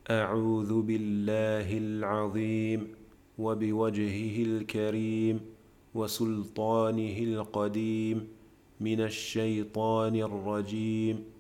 أعوذ بالله العظيم وبوجهه الكريم وسلطانه القديم من الشيطان الرجيم